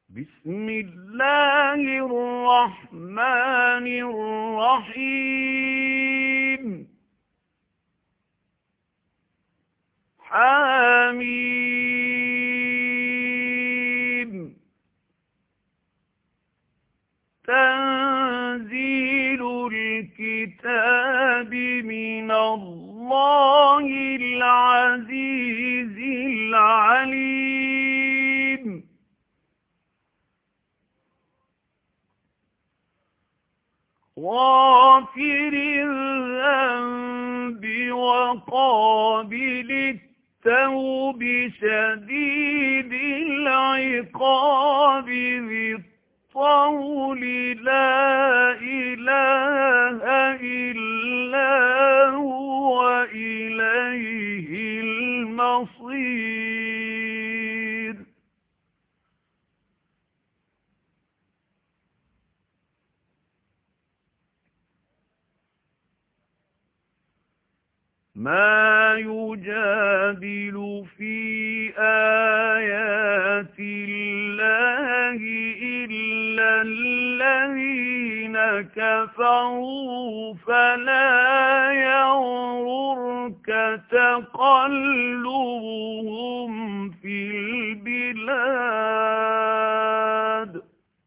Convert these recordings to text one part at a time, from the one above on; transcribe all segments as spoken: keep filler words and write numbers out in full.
بسم الله الرحمن الرحيم حميم تنزيل الكتاب من الله العزيز العليم غافر الذنب وقابل التوب شديد العقاب ذي الطول لا إله إلا هو إليه المصير ما يجادل في آيات الله إلا الذين كفروا فلا يغررك تقلبهم في البلاد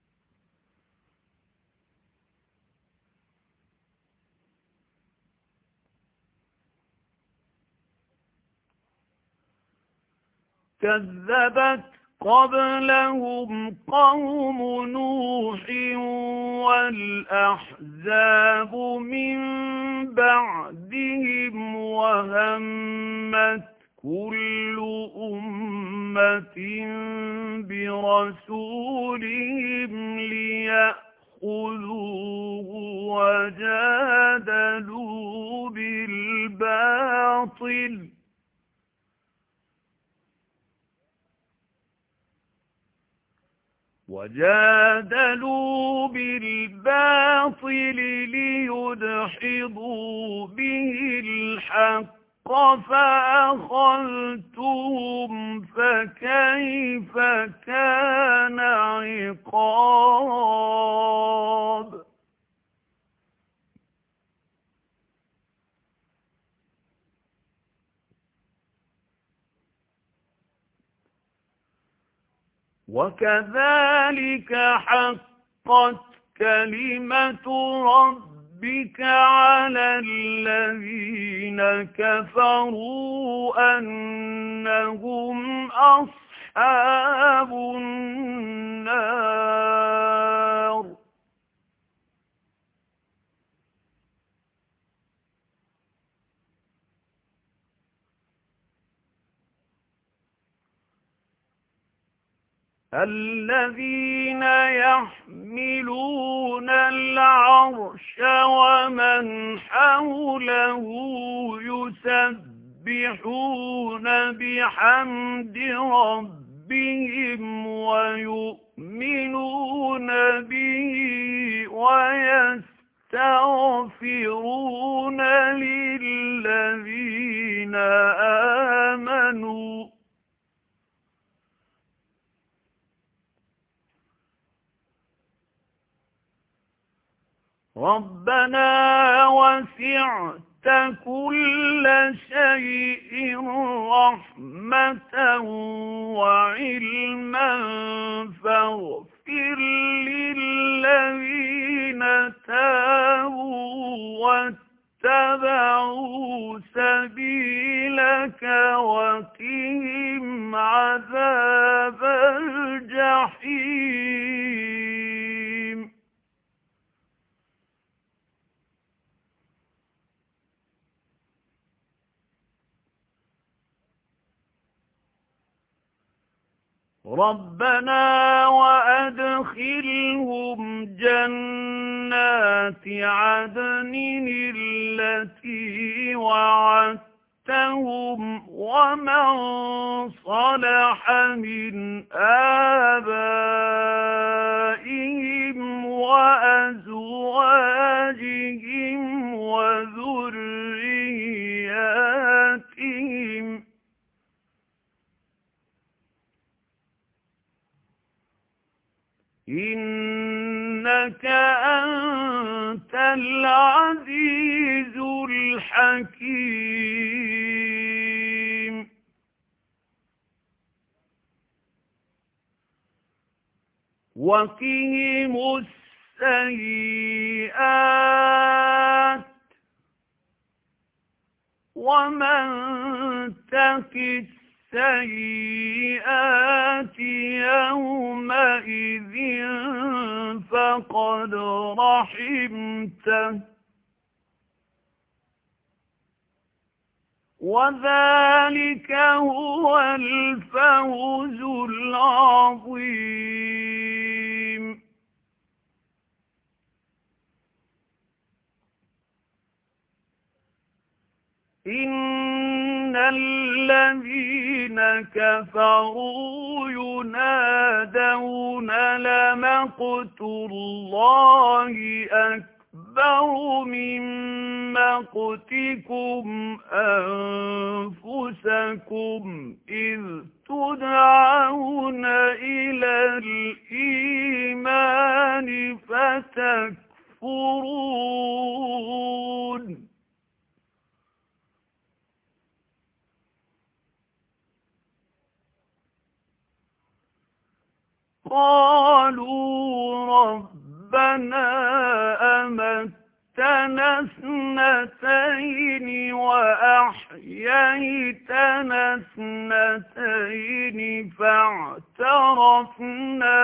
كذبت قبلهم قوم نوح والأحزاب من بعدهم وهمت كل أمة برسولهم ليأخذوه وجادلوا بالباطل وجادلوا بالباطل ليدحضوا به الحق فأخذتهم فكيف كان عقاب وكذلك حقت كلمة ربك على الذين كفروا أنهم أصحاب النار الذين يحملون العرش ومن حوله يسبحون بحمد ربهم ويؤمنون به ويستغفرون للذين آمنوا ربنا وسعت كل شيء رحمة وعلما فاغفر للذين تابوا واتبعوا سبيلك وقهم عذاب الجحيم ربنا وأدخلهم جنات عدن التي وعدتهم ومن صلح من آبائهم وأزواجهم وذرياتهم إِنَّكَ أَنْتَ الْعَزِيزُ الْحَكِيمُ وَقِهِمُ السَّيِّئَاتِ وَمَنْ تَقِ السَّيِّئَاتِ يَوْمَئِذٍ فَقَدْ رَحِمْتَهُ وَذَلِكَ هُوَ الْفَوْزُ الْعَظِيمُ إِنَّ الَّذِينَ كَفَرُوا يُنَادَوْنَ لَمَقْتُ اللَّهِ أَكْبَرُ مِن مَّقْتِكُمْ أَنفُسَكُمْ إِذْ تُدْعَوْنَ إِلَى الْإِيمَانِ فَتَكْفُرُونَ قَالُوا رَبَّنَا أَمَتَّنَا اثْنَتَيْنِ وَأَحْيَيْتَنَا اثْنَتَيْنِ فَاعْتَرَفْنَا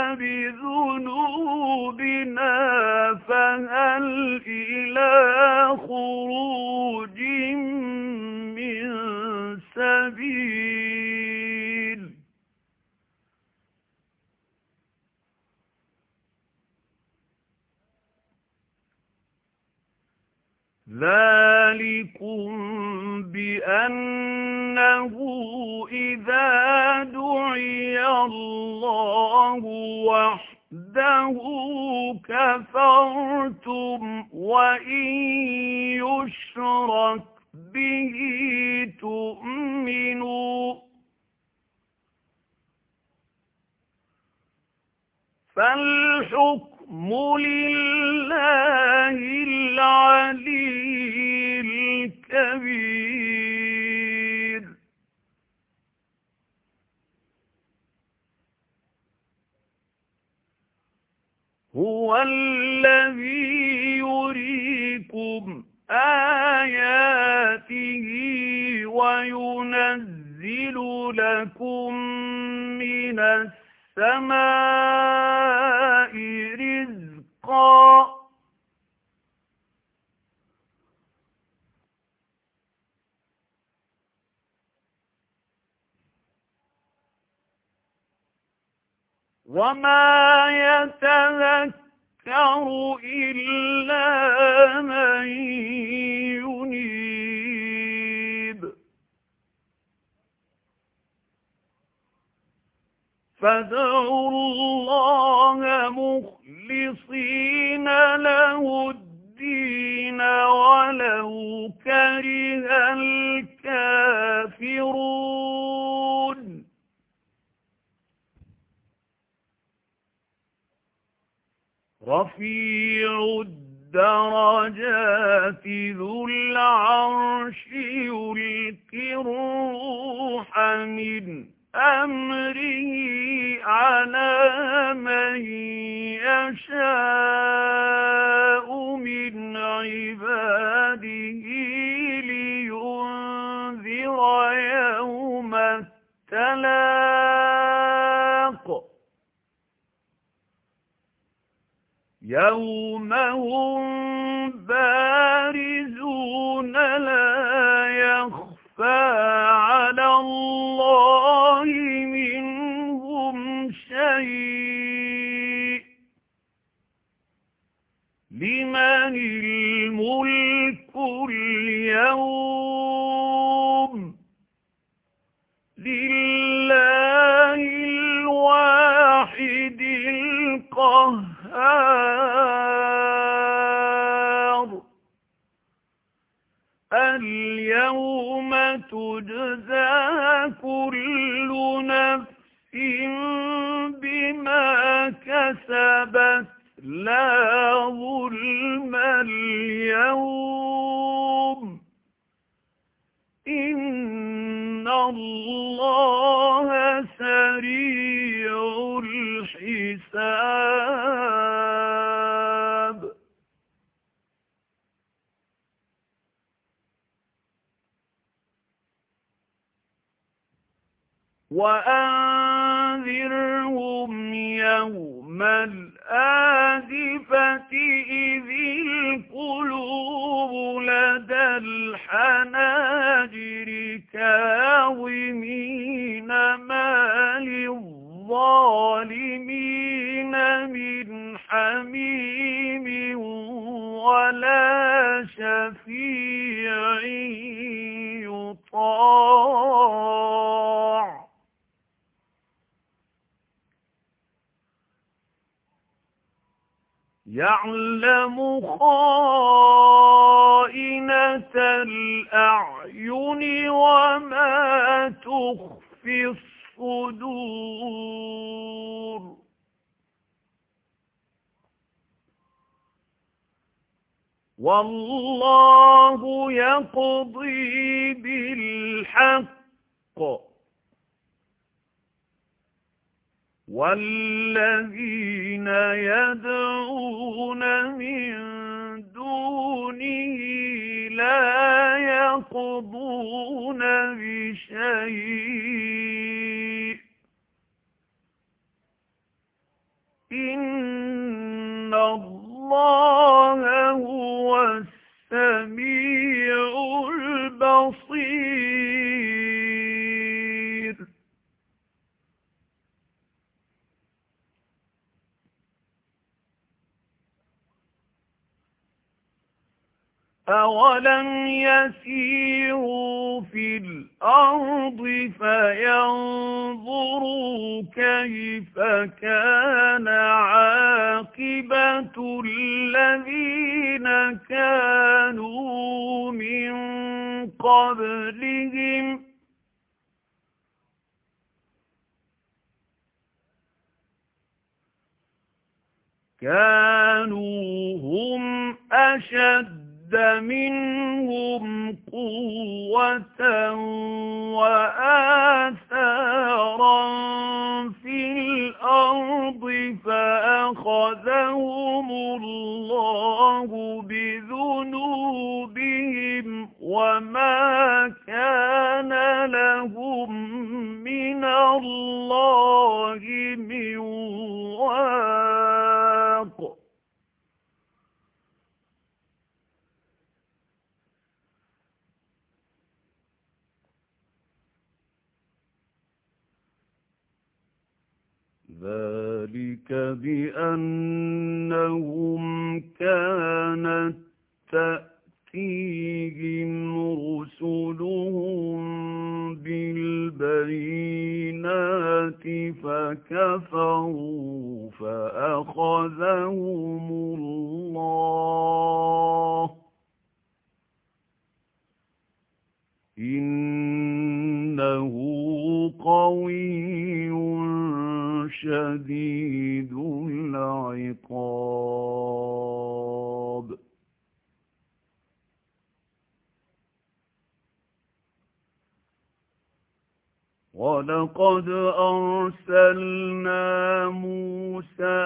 بِذُنُوبِنَا فَهَلْ إِلَى خُرُوجٍ مِّن سَبِيلٍ ذَلِكُمْ بِأَنَّهُ إِذَا دُعِيَ اللَّهُ وَحْدَهُ كَفَرْتُمْ وَإِن يُشْرَكْ بِهِ تُؤْمِنُوا فَالْحُكْمُ لِلَّهِ الْعَلِيِّ الْكَبِيرِ هُوَ الَّذِي يُرِيكُمْ آيَاتِهِ وَيُنَزِّلُ لَكُم مِّنَ السَّمَاءِ رِزْقًا وَمَا يَتَذَكَّرُ إِلَّا مَن يُنِيبُ فَادْعُوا اللَّهَ مُخْلِصِينَ لَهُ الدِّينَ وَلَوْ كَرِهَ الْكَافِرُونَ رَفِيعُ الدَّرَجَاتِ ذُو الْعَرْشِ يُلْقِي الرُّوحَ مِنْ أَمْرِهِ عَلَى مَن يَشَاءُ مِنْ عِبَادِهِ لِيُنذِرَ يَوْمَ التَّلَاقِ يَوْمَ هُمْ بَارِزُونَ لَا يَخْفَى عَلَى اللَّهِ مِنْهُمْ شَيْءٌ لِمَنِ الْمُلْكُ الْيَوْمَ لِلَّهِ الْوَاحِدِ الْقَهَّارِ الْيَوْمَ تُجْزَى كُلُّ نَفْسٍ بِمَا كَسَبَتْ كسبت لا ظلم اليوم إن الله سريع الحساب وأنذرهم يوم الآزفة إذ القلوب لدى الحناجر كاظمين ما للظالمين من حميم ولا شفيع يطاع يعلم خائنة الأعين وما تخفي الصدور والله يقضي بالحق والذين يدعون من دونه لا يقضون بشيء إن الله هو السميع البصير أولم يسيروا في الأرض فينظروا كيف كان عاقبة الذين كانوا من قبلهم كانوا هم أشد منهم قوة وآثارا في الأرض فأخذهم الله بذنوبهم وما كان لهم من الله من واق ذلك بأنهم كانت تأتيهم رسلهم بالبينات فكفروا فأخذهم الله إنه قوي شديد العقاب ولقد أرسلنا موسى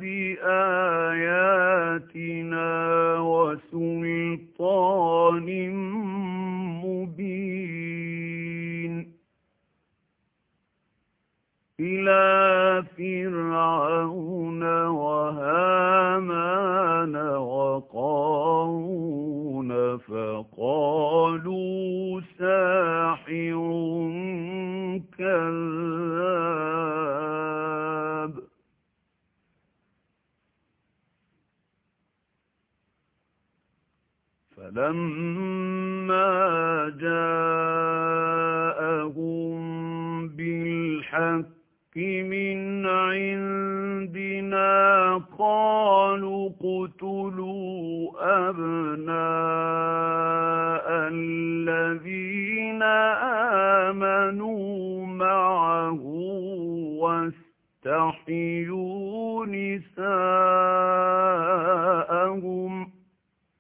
بآياتنا وسلطان مبين إلى فرعون وهامان وقارون فقالوا ساحر كذاب فلما جاءهم بالحق من عندنا قالوا اقتلوا أبناء الذين آمنوا معه وَاسْتَحْيُوا نِسَاءَهُمْ ۚ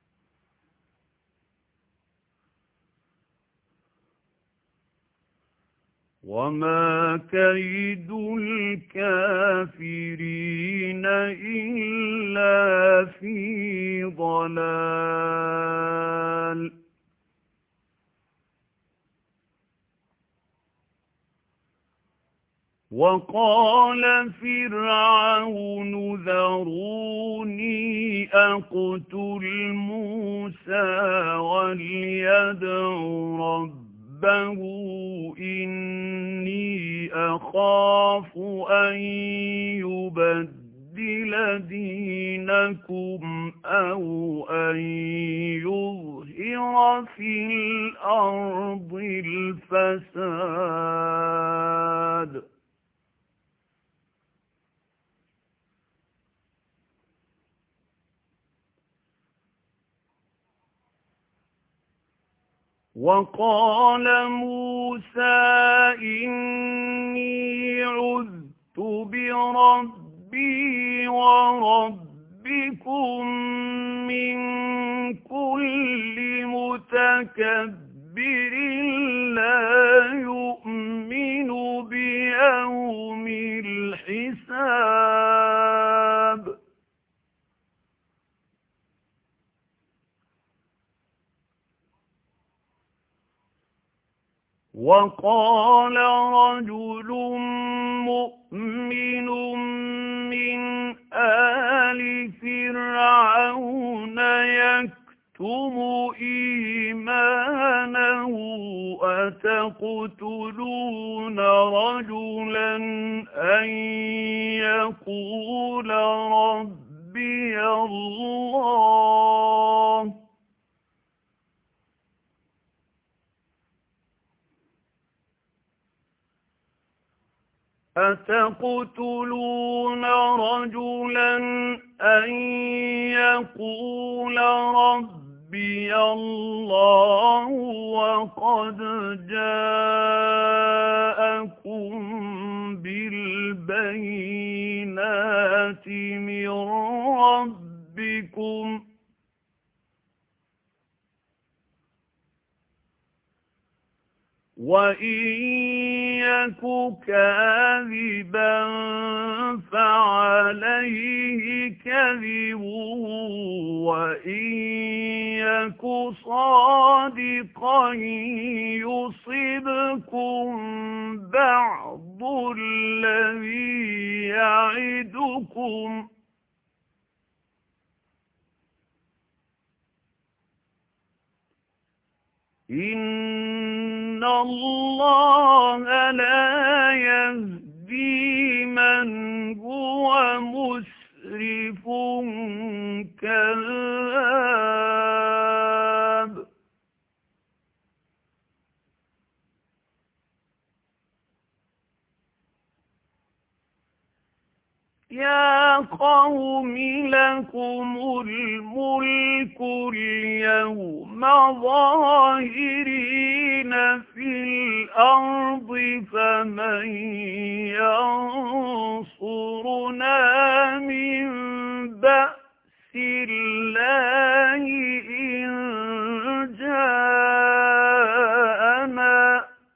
وَمَا كَيْدُ الْكَافِرِينَ إِلَّا فِي ضَلَالٍ. وَقَالَ فِرْعَوْنُ ذَرُونِي أَقْتُلْ مُوسَىٰ وَلْيَدْعُ رَبَّهُ إِنِّي أَخَافُ أَن يُبَدِّلَ دِينَكُمْ أَوْ أَن يُظْهِرَ فِي الْأَرْضِ الْفَسَادَ. وَقَالَ مُوسَىٰ إِنِّي عُذْتُ بِرَبِّي وَرَبِّكُم مِّن كُلِّ مُتَكَبِّرٍ لَّا يُؤْمِنُ بِيَوْمِ الْحِسَابِ. وَقَالَ رَجُلٌ مُّؤْمِنٌ مِّنْ آلِ فِرْعَوْنَ يَكْتُمُ إِيمَانَهُ أَتَقْتُلُونَ رَجُلًا أَن يَقُولَ رَبِّيَ اللَّهُ أَتَقْتُلُونَ رَجُلًا أَن يَقُولَ رَبِّيَ اللَّهُ وَقَدْ جَاءَكُم بِالْبَيِّنَاتِ مِن رَّبِّكُمْ ۖ وَإِن يَكُ كَاذِبًا فَعَلَيْهِ كَذِبُهُ وَإِن يَكُ صَادِقًا يُصِبْكُم بَعْضُ الَّذِي يَعِدُكُمْ ۖ إِنَّ اللَّهَ لَا يَهْدِي مَنْ هُوَ مُسْرِفٌ كَذَّابٌ. يَا قَوْمِ لَكُمُ الْمُلْكُ الْيَوْمَ ظَاهِرِينَ فِي الْأَرْضِ فَمَن يَنصُرُنَا مِن بَأْسِ اللَّهِ إِن جَاءَنَا ۚ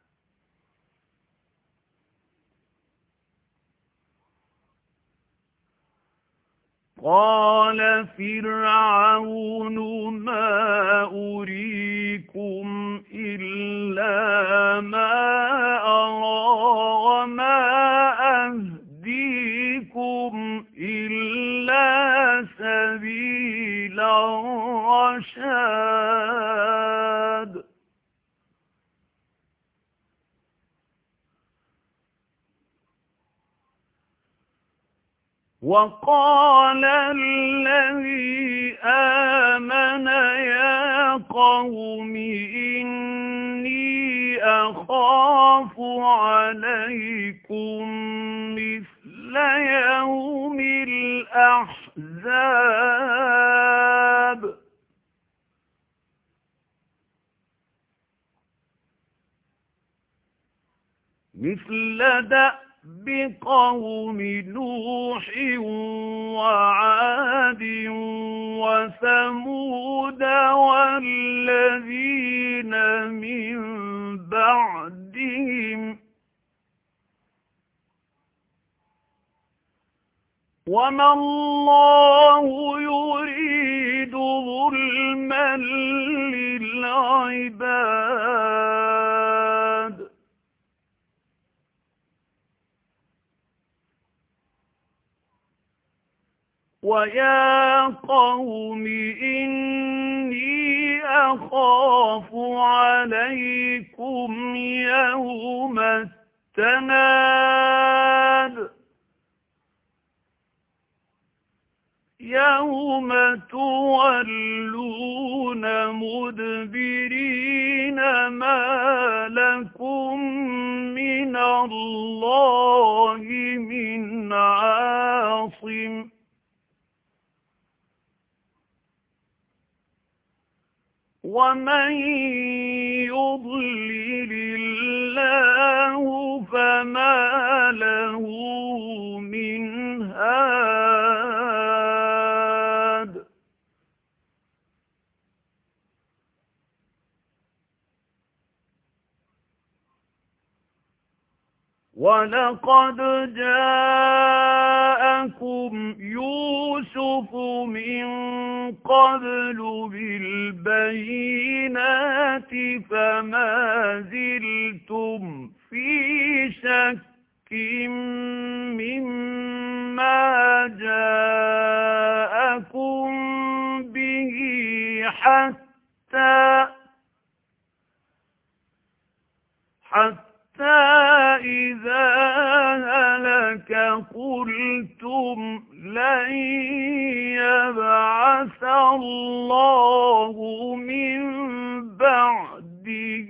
قَالَ فِرْعَوْنُ مَا أُرِيكُمْ إِلَّا مَا أَرَىٰ وَمَا أَهْدِيكُمْ إِلَّا سَبِيلَ الرَّشَادِ. وَقَالَ الَّذِي آمَنَ يَا قَوْمِ إِنِّي أَخَافُ عَلَيْكُم مِّثْلَ يَوْمِ الْأَحْزَابِ. مِثْلَ دَأْبِ بقوم نوح وعاد وثمود والذين من بعدهم وما الله يريد ظلما للعباد ويا قوم إني أخاف عليكم يوم التناد يوم تولون مدبرين ما لكم من الله من عاصم ومن يضلل الله فما له من هاد ولقد جاءكم يوسف من قبل بالبينات فما زلتم في شك مما جاءكم به حتى حتى إذا هلك قلتم لن يبعث الله من بعده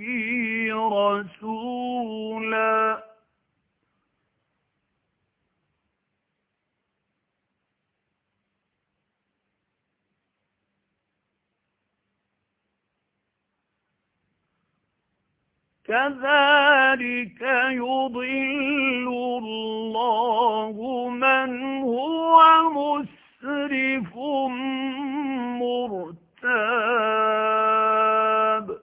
رسولا كذلك يضل الله من هو مسرف مرتاب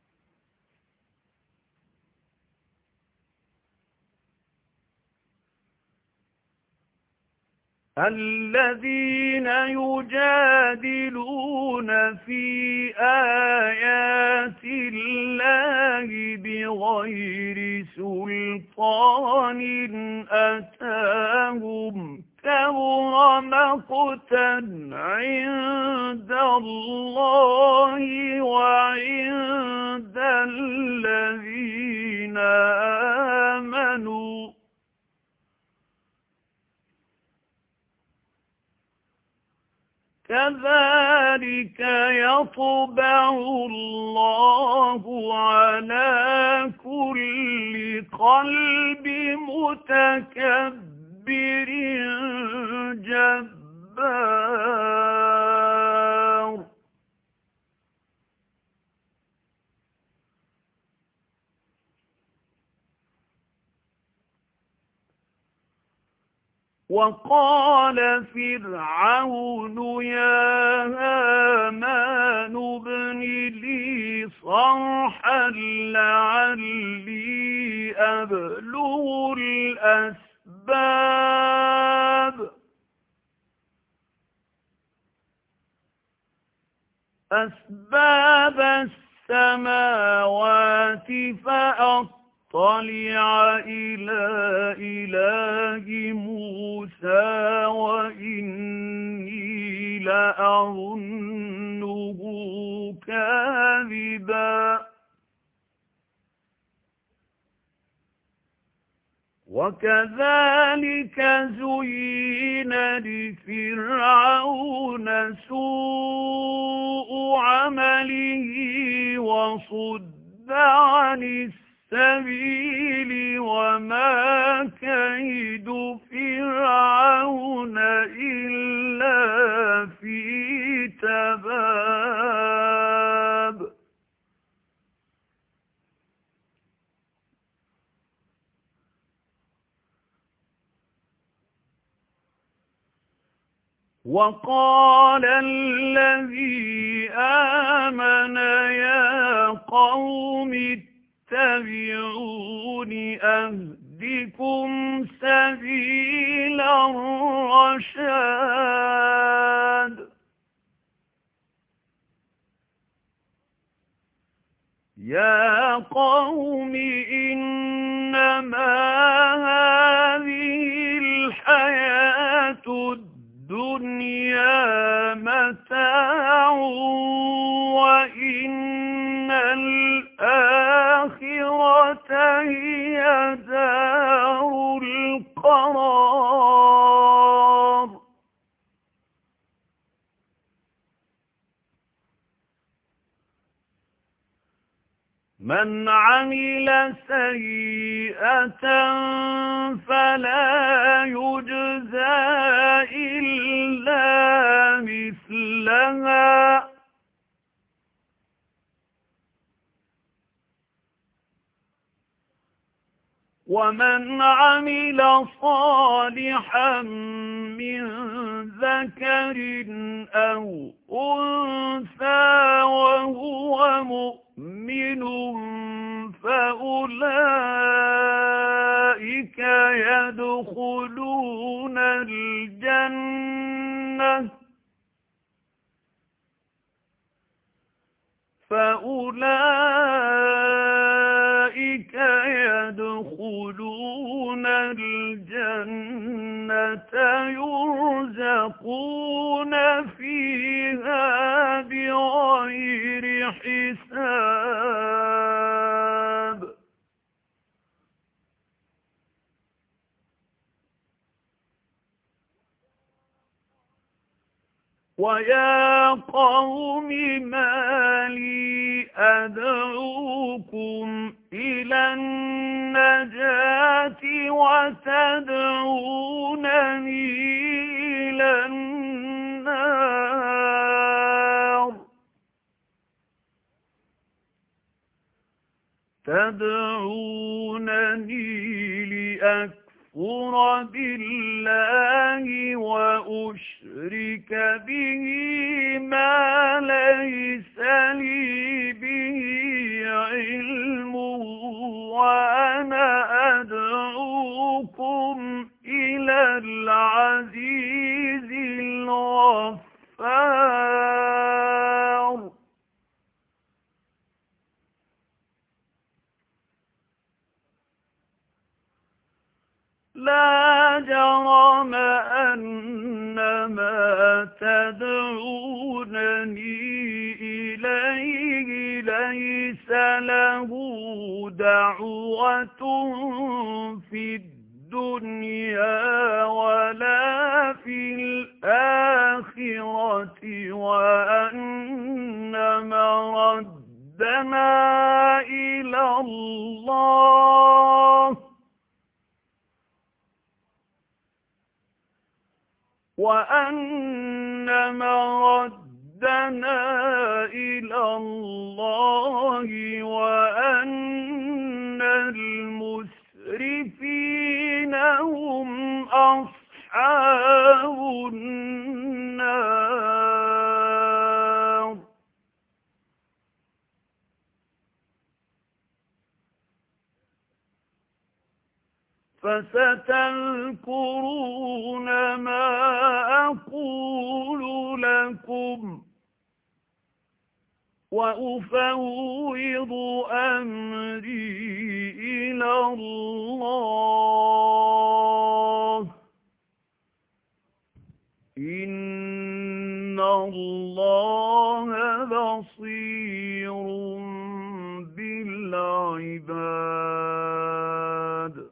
الذين يجادلون في آيات الله بغير سلطان أتاهم كبر مقتا عند الله وعند الذين آمنوا كذلك يطبع الله على كل قلب متكبر جبار وقال فرعون يا هامان ابن لي صرحا لعلي أبلغ الأسباب أسباب السماوات فأطلع طلع إلى إله موسى وإني لأظنه كاذبا وكذلك زين لفرعون سوء عمله وصد عن السبيل وما كيد فرعون إلا في تباب وقال الذي آمن يا قوم اتبعون أهدكم سبيل الرشاد يا قوم إنما هذه الحياة الدنيا متاع وإن الآخرة هي دار القرار من عمل سيئة فلا يجزى إلا مثلها ومن عمل صالحا من ذكر أو أنثى وهو مؤمن فأولئك يدخلون الجنة فأولئك يدخلون الجنة يرزقون فيها بغير حساب ويا قوم ما لي أدعوكم إلى النجاة وتدعونني إلى النار تدعونني لأكفر بالله وأشرك به ما ليس لي به علم وأنا أدعوكم إلى العزيز الغفار لا جرم أن ما تدعونني إليه ليس له دعوة في الدنيا ولا في الآخرة وأن مردنا إلى الله وأن مردنا إلى الله وأن المسرفين هم أصحاب النار فستذكرون ما أقول لكم وأفوض أمري إلى الله إن الله بصير بالعباد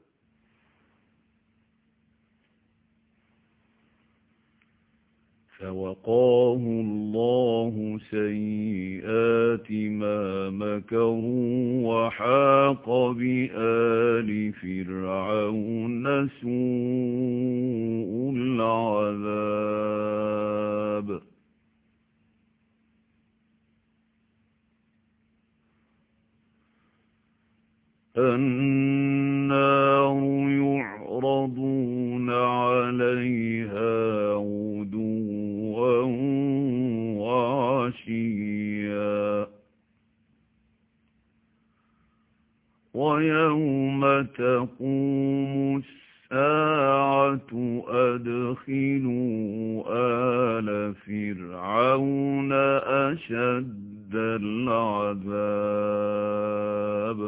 فوقاه الله سيئات ما مكروا وحاق بآل فرعون سوء العذاب النار يعرضون عليها غدوا تقوم الساعة أدخلوا آل فرعون أشد العذاب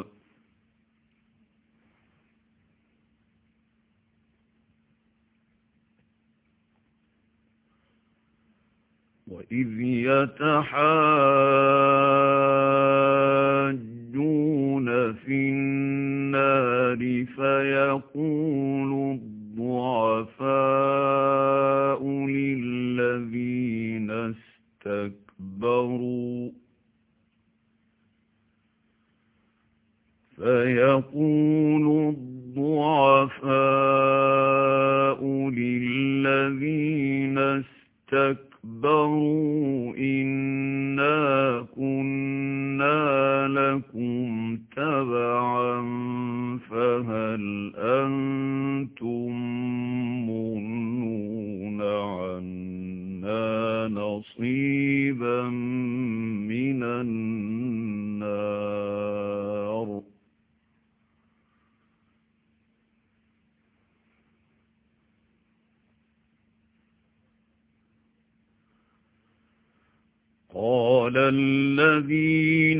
وإذ يتحاجون في النار فيقول الضعفاء للذين استكبروا فيقول الضعفاء للذين استكبروا إنا كنا لكم تبعا فهل أنتم مغنون عنا نصيبا من النار قال الذين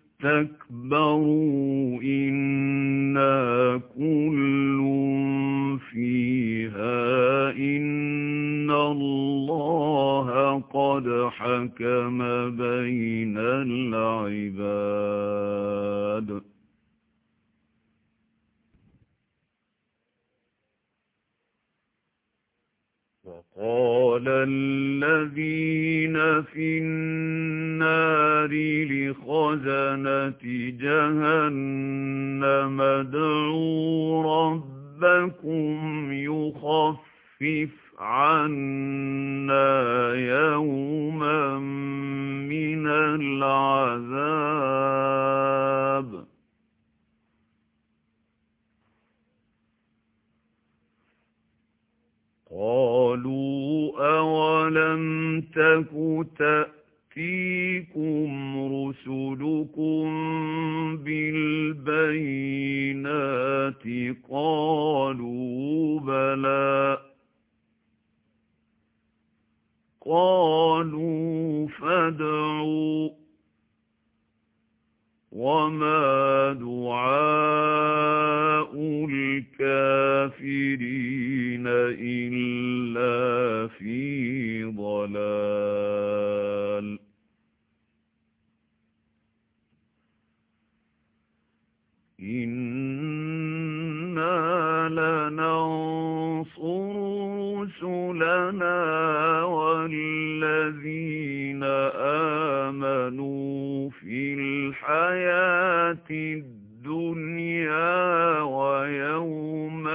استكبروا إنا كل فيها إن الله قد حكم بين العباد وقال الذين في النار لخزنة جهنم ادعوا ربكم يخفف عنا يوما من العذاب قالوا أولم تك تأتيكم رسلكم بالبينات قالوا بلى قالوا فادعوا وما دعاء الكافرين إلا في ضلال إنا لننصر رسلنا والذين آمنوا في الحياة الدنيا ويوم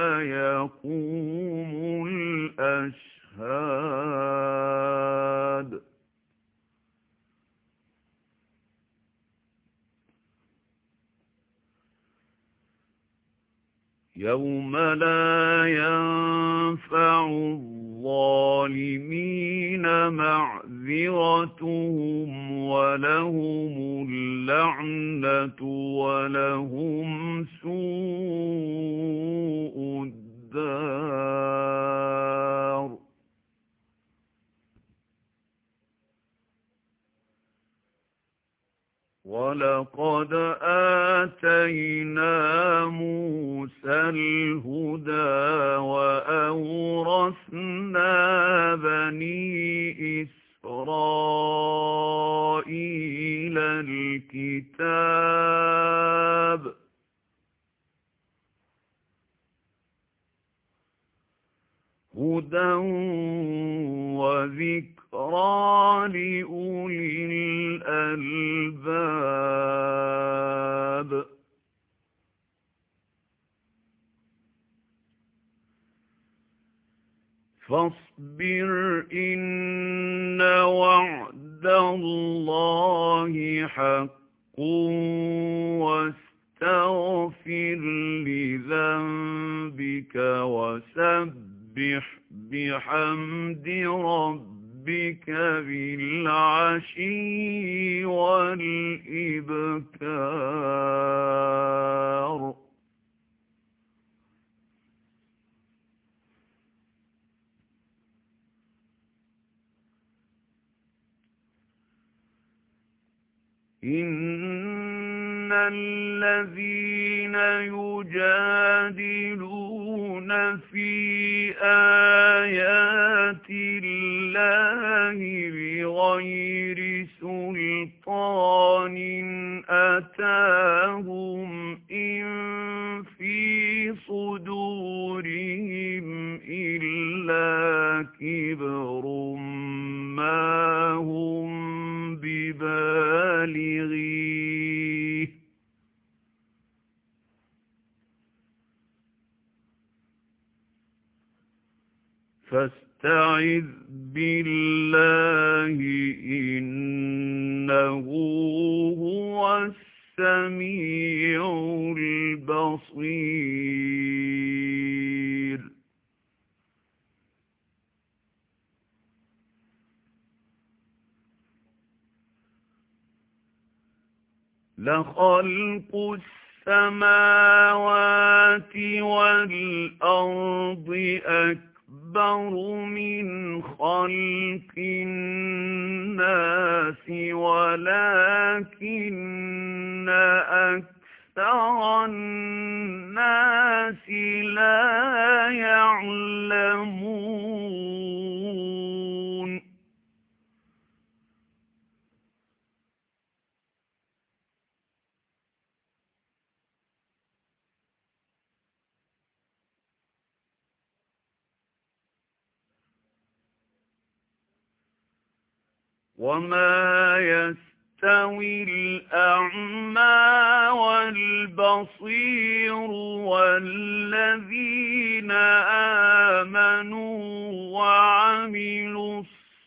يقوم الأشهاد يوم لا ينفع الظالمين معذرتهم ولهم اللعنة ولهم سوء الدار ولقد آتينا موسى الهدى وأورثنا بني إسرائيل الكتاب هدى وذكرى لأولي الألباب فاصبر إن وعد الله حق واستغفر لذنبك وسبح بحمد ربك بالعشي والإبكار إِنَّ الَّذِينَ يُجَادِلُونَ فِي آيَاتِ اللَّهِ بِغَيْرِ سُلْطَانٍ أَتَاهُمْ إِن فِي صُدُورِهِمْ إِلَّا كِبْرٌ مَّا هُم بِبَالِغِيهِ فَاسْتَعِذْ بِاللَّهِ إِنَّهُ هُوَ السَّمِيعُ الْبَصِيرُ. لَخَلْقُ السَّمَاوَاتِ وَالْأَرْضِ أَكْبَرُ مِنْ خَلْقِ النَّاسِ وَلَكِنَّ أَكْثَرَ النَّاسِ لَا يَعْلَمُونَ. وَمَا يَسْتَوِي الْأَعْمَى وَالْبَصِيرُ وَالَّذِينَ آمَنُوا وَعَمِلُوا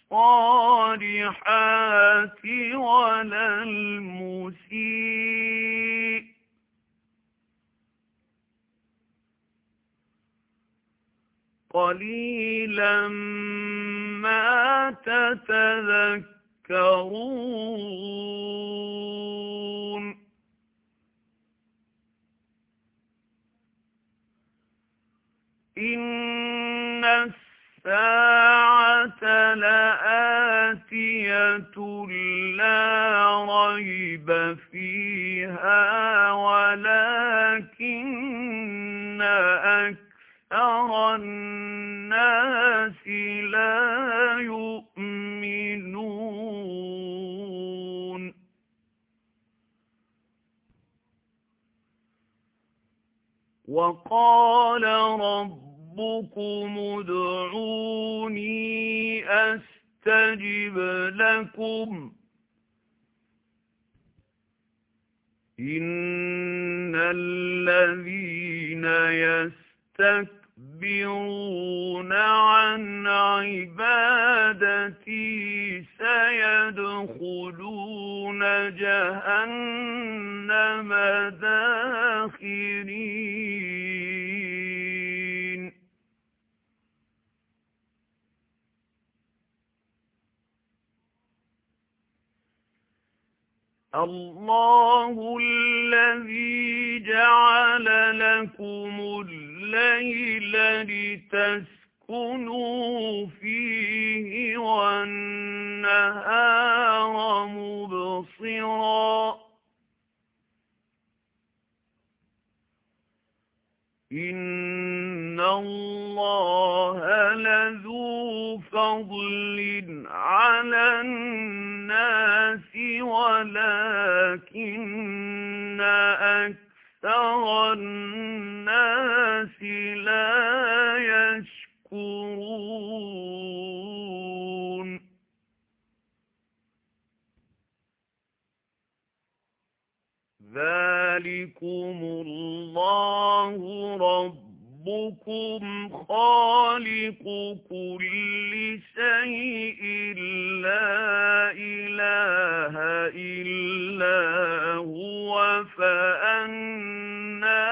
الصَّالِحَاتِ وَلَا الْمُسِيءُ ۚ قَلِيلًا مَا تَتَذَكَّرُونَ. إِنَّ السَّاعَةَ لَآتِيَةٌ لَا رَيْبَ فِيهَا وَلَكِنَّ أَكْثَرَ النَّاسِ لَا يُؤْمِنُونَ. وَقَالَ رَبُّكُمُ ادْعُونِي أَسْتَجِبْ لَكُمْ إِنَّ الَّذِينَ يَسْتَكْبِرُونَ عَنْ عِبَادَتِي سَيَدْخُلُونَ جَهَنَّمَ دَاخِرِينَ. اللَّهُ الَّذِي جَعَلَ لَكُمُ اللَّيْلَ لِتَسْكُنُوا فِيهِ وَالنَّهَارَ مُبْصِرًا ۚ إِنَّ اللَّهَ لَذُو فَضْلٍ عَلَى النَّاسِ وَلَكِنَّ أَكْثَرَ النَّاسِ لَا يَشْكُرُونَ. ذَلِكُمُ اللَّهُ رَبُّكُمْ خَالِقُ كُلِّ شَيْءٍ لَا إِلَٰهَ إِلَّا هُوَ فَأَنَّىٰ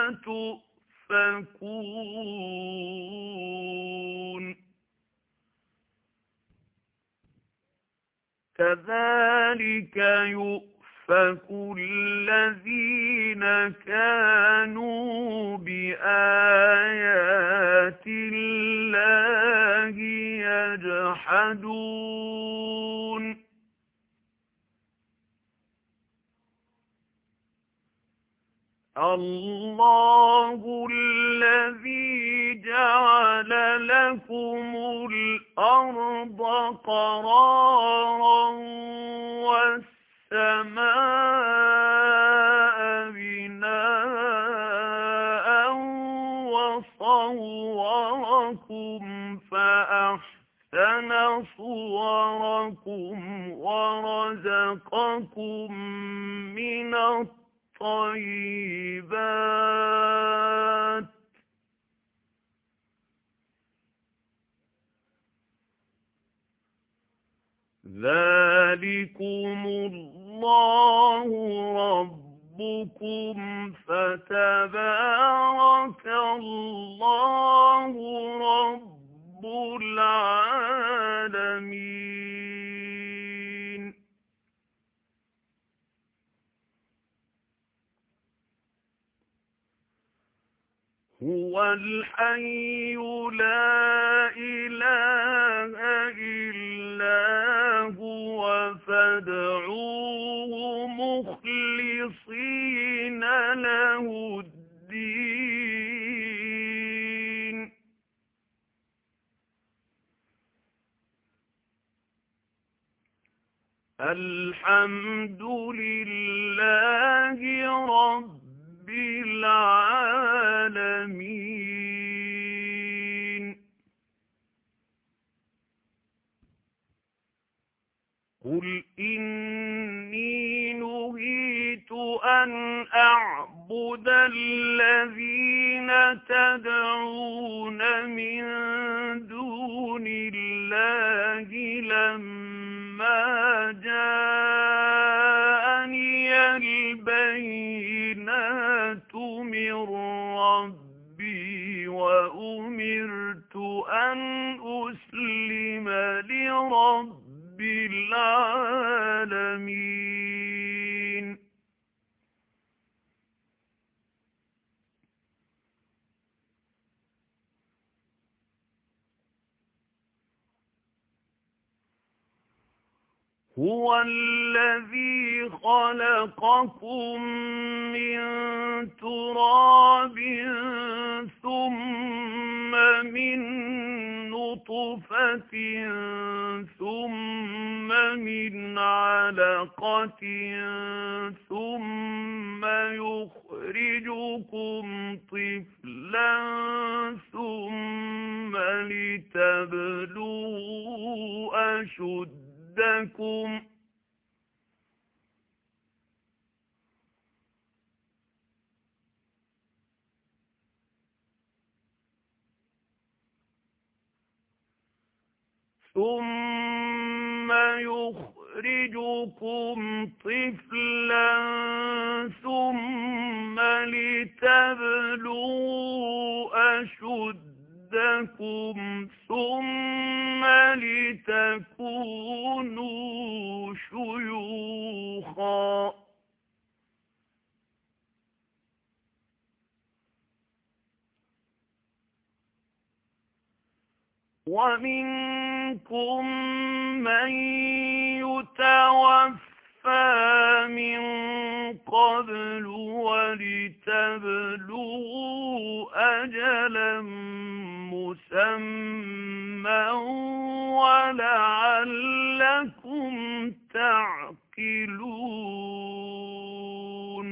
تُؤْفَكُونَ. كَذَٰلِكَ يُؤْفَكُ الَّذِينَ كَانُوا بِآيَاتِ اللَّهِ يَجْحَدُونَ. الله الذي جعل لكم الأرض قرارا والسماء بناء وصوركم فأحسن صوركم ورزقكم من الطيبات ذلكم الله ربكم فتبارك الله رب العالمين. هو الحي لا إله إلا هو فادعوه مخلصين له الدين. الحمد لله رب العالمين. قل إني نهيت أن أعبد الذين تدعون من دون الله لما جاءني البينات من ربي وأمرت أن أسلم لرب بالعالمين. هو الذي خلقكم من تراب ثم من نطفة ثم من علقة ثم يخرجكم طفلا ثم لتبلغوا أشدكم ثم يخرجكم طفلا ثم لتبلغوا أشدكم ثم لتكونوا شيوخا ومنكم من يتوفى من قبل ولتبلغوا أجلا مسمى ولعلكم تعقلون.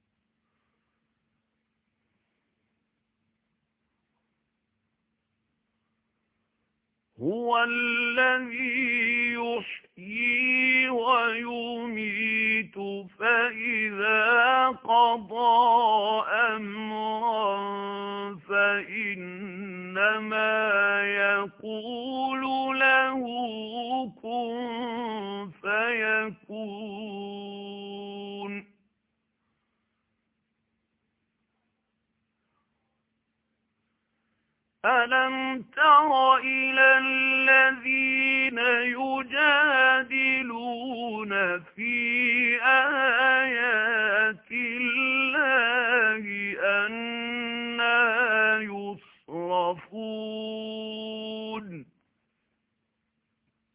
هو الذي يحيي ويميت فإذا قضى أمرا فإنما يقول له كن فيكون. ألم تر إلى الذين يجادلون في آيات الله أنى يصرفون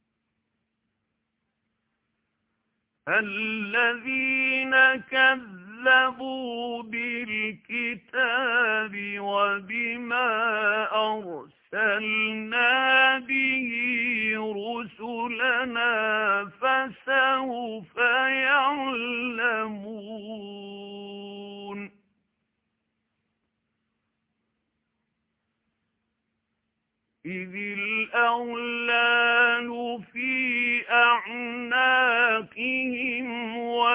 الذين كذبوا كذبوا بالكتاب وبما أرسلنا به رسلنا فسوف يعلمون إذ الأغلال في أعناقهم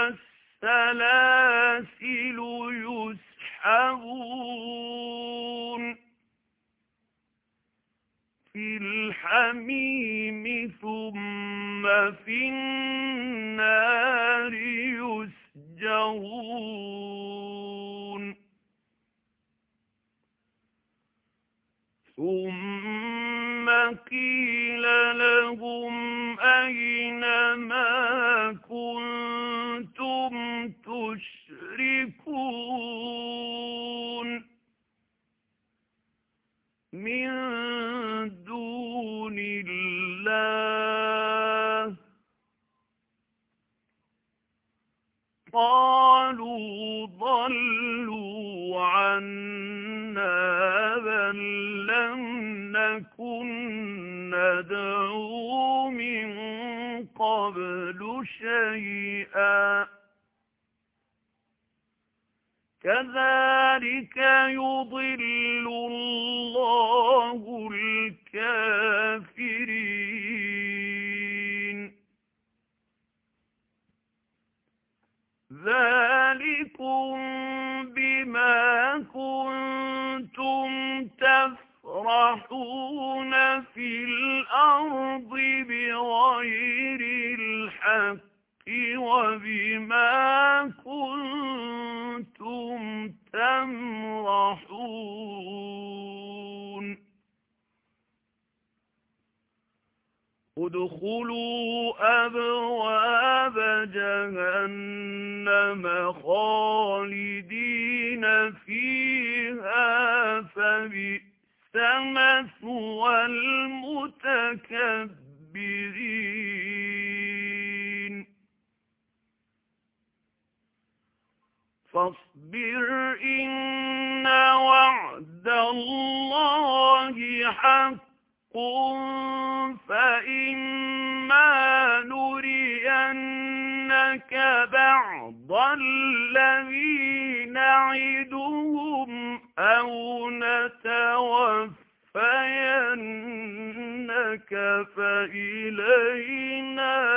والسلاسل يسحبون في الحميم ثم في النار يسجرون ثم قيل لهم أين ما كنتم تشركون من دون الله قالوا ضلوا عنا بل لم نكن ندعو من قبل شيئا كذلك يضل الله الكافرين ذلكم بما كنتم تفرحون في الأرض بغير الحق وبما كنتم تمرحون ادخلوا أبواب جهنم خالدين فيها فبئس مثوى المتكبرين فاصبر إن وعد الله حق فإما نرينك بعض الذي نعدهم أو نتوفينك فإلينا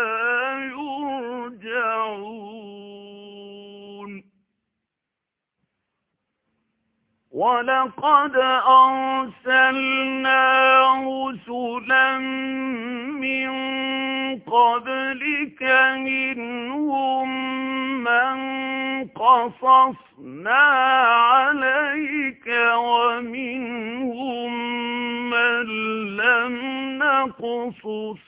يرجعون ولقد أرسلنا رسلا من قبلك منهم من قصصنا عليك ومنهم من لم نقصص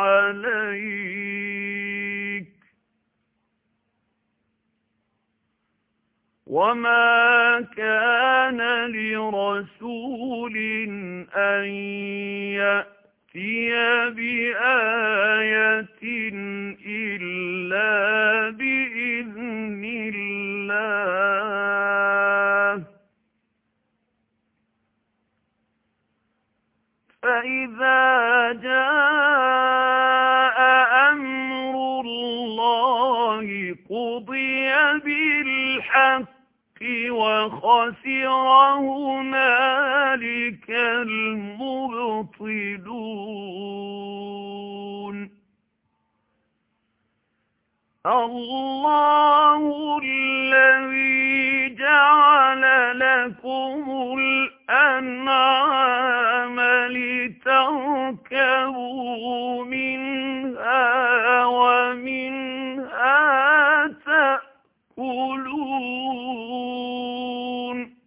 عليك وما كان لرسول أن يأتي بآية إلا بإذن الله فإذا جاء أمر الله قضي بالحق وخسر هنالك المبطلون الله الذي جعل لكم الأنعام لتركبوا منها ومنها تأكلون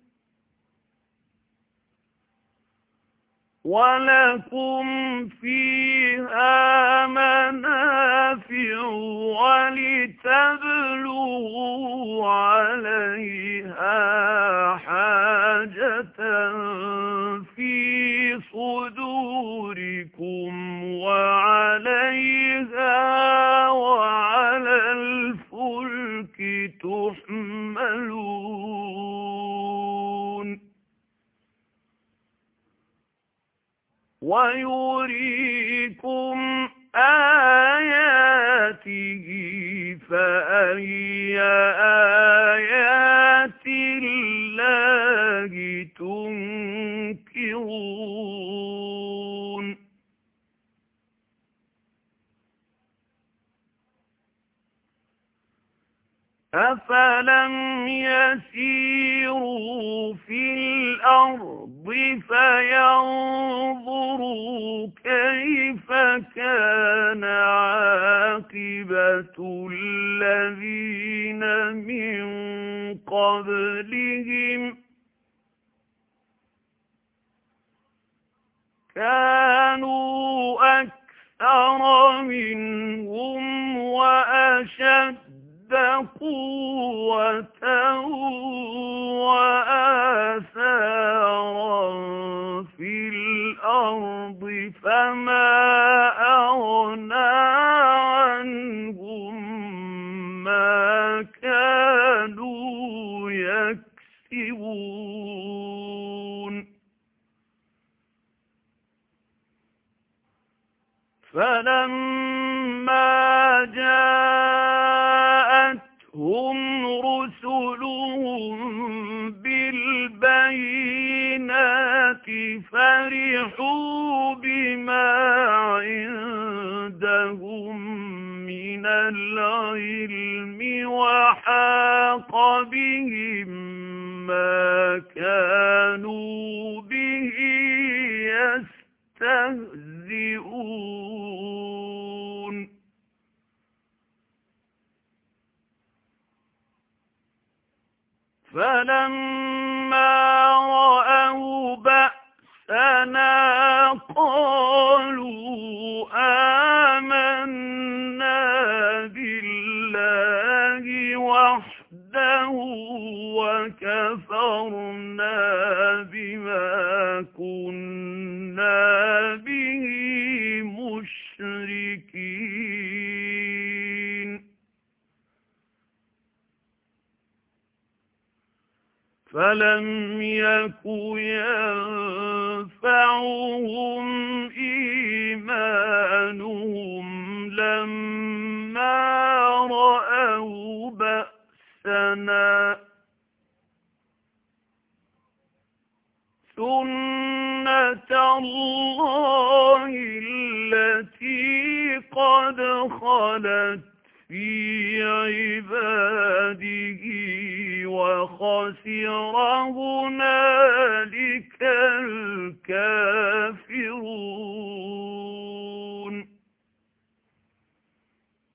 ولكم فيها منافع ولتبلغوا عليها حاجة في صدوركم وعليها وعلى الفلك تحملون يريكم آياته فأي آيات الله تنكرون أفلم يسيروا في الأرض فينظروا كيف كان عاقبة الذين من قبلهم كانوا أكثر منهم وأشد قوة وآثارا في الأرض فما أغنى عنهم ما كانوا يكسبون فلما جاءتهم رسلهم بالبينات فرحوا بما عندهم من العلم وحاق بهم ما كانوا به يستهزئون فلما رأوا بأسنا قالوا آمنا بالله وحده وكفرنا بما كنا به مشركين فلم يك ينفعهم إيمانهم لما رأوا بأسنا سنة الله التي قد خلت في عباده وخسر هنالك الكافرون